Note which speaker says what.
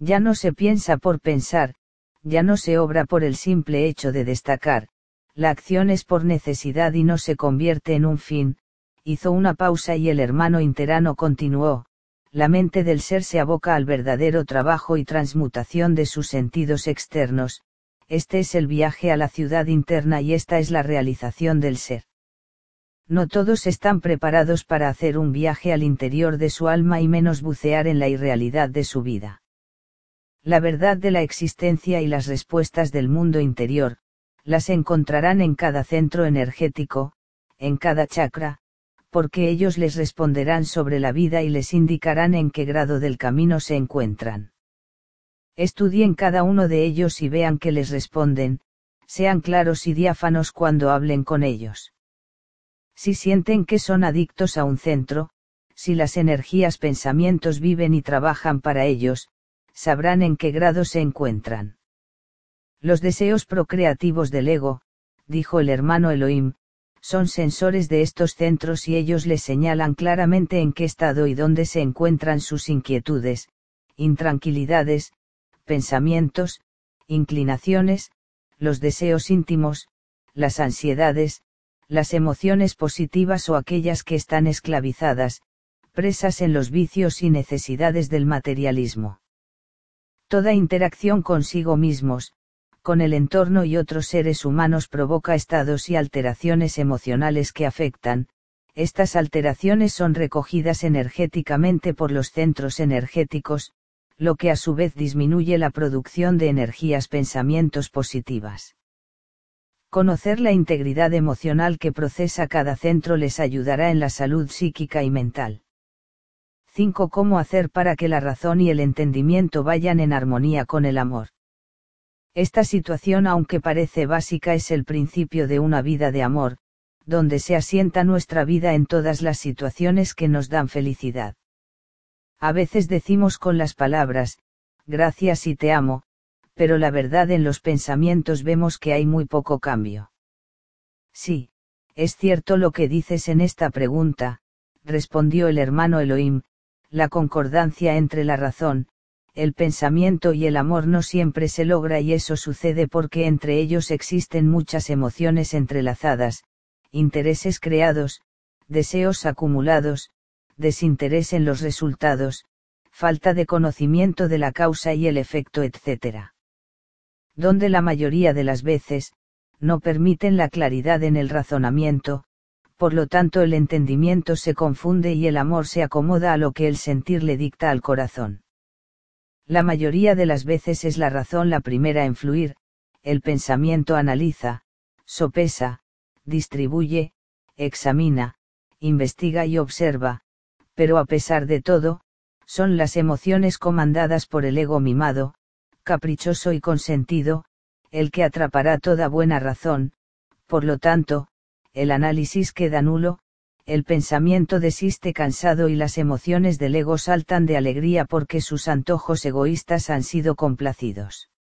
Speaker 1: Ya no se piensa por pensar, ya no se obra por el simple hecho de destacar, la acción es por necesidad y no se convierte en un fin. Hizo una pausa y el hermano interano continuó: la mente del ser se aboca al verdadero trabajo y transmutación de sus sentidos externos. Este es el viaje a la ciudad interna y esta es la realización del ser. No todos están preparados para hacer un viaje al interior de su alma y menos bucear en la irrealidad de su vida. La verdad de la existencia y las respuestas del mundo interior, las encontrarán en cada centro energético, en cada chakra, porque ellos les responderán sobre la vida y les indicarán en qué grado del camino se encuentran. Estudien cada uno de ellos y vean que les responden, sean claros y diáfanos cuando hablen con ellos. Si sienten que son adictos a un centro, si las energías pensamientos viven y trabajan para ellos, sabrán en qué grado se encuentran. Los deseos procreativos del ego, dijo el hermano Elohim, son sensores de estos centros y ellos les señalan claramente en qué estado y dónde se encuentran sus inquietudes, intranquilidades, pensamientos, inclinaciones, los deseos íntimos, las ansiedades, las emociones positivas o aquellas que están esclavizadas, presas en los vicios y necesidades del materialismo. Toda interacción consigo mismos, con el entorno y otros seres humanos provoca estados y alteraciones emocionales que afectan. Estas alteraciones son recogidas energéticamente por los centros energéticos, lo que a su vez disminuye la producción de energías pensamientos positivas. Conocer la integridad emocional que procesa cada centro les ayudará en la salud psíquica y mental. 5. ¿Cómo hacer para que la razón y el entendimiento vayan en armonía con el amor? Esta situación, aunque parece básica, es el principio de una vida de amor, donde se asienta nuestra vida en todas las situaciones que nos dan felicidad. A veces decimos con las palabras, gracias y te amo, pero la verdad en los pensamientos vemos que hay muy poco cambio. Sí, es cierto lo que dices en esta pregunta, respondió el hermano Elohim, la concordancia entre la razón, el pensamiento y el amor no siempre se logra y eso sucede porque entre ellos existen muchas emociones entrelazadas, intereses creados, deseos acumulados, desinterés en los resultados, falta de conocimiento de la causa y el efecto, etc. Donde la mayoría de las veces, no permiten la claridad en el razonamiento, por lo tanto el entendimiento se confunde y el amor se acomoda a lo que el sentir le dicta al corazón. La mayoría de las veces es la razón la primera en fluir, el pensamiento analiza, sopesa, distribuye, examina, investiga y observa, pero a pesar de todo, son las emociones comandadas por el ego mimado, caprichoso y consentido, el que atrapará toda buena razón. Por lo tanto, el análisis queda nulo, el pensamiento desiste cansado y las emociones del ego saltan de alegría porque sus antojos egoístas han sido complacidos.